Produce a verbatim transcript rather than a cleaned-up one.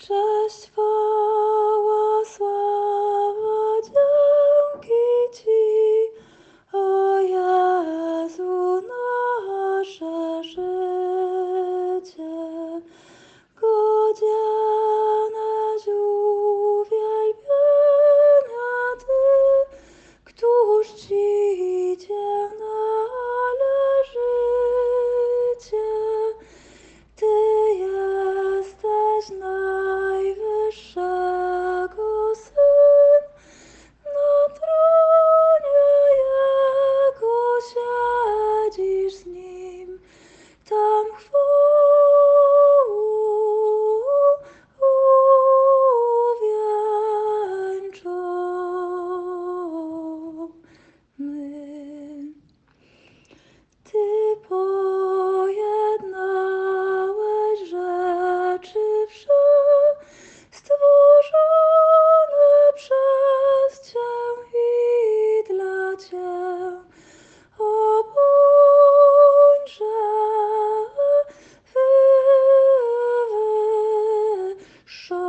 Cześć, chwała, sława, dzięki Ci, o Jezu, nasze życie. Godzieneś uwielbienia Ty, któż Ci Cię należycie. Ty jesteś Najwyższego Syn, na tronie Jego siedzisz z Nim, tam chwałą uwieńczony. Ty pojednałeś rzeczy wsze, stworzone przez Cię i dla Cię. O bądźże wywyższony.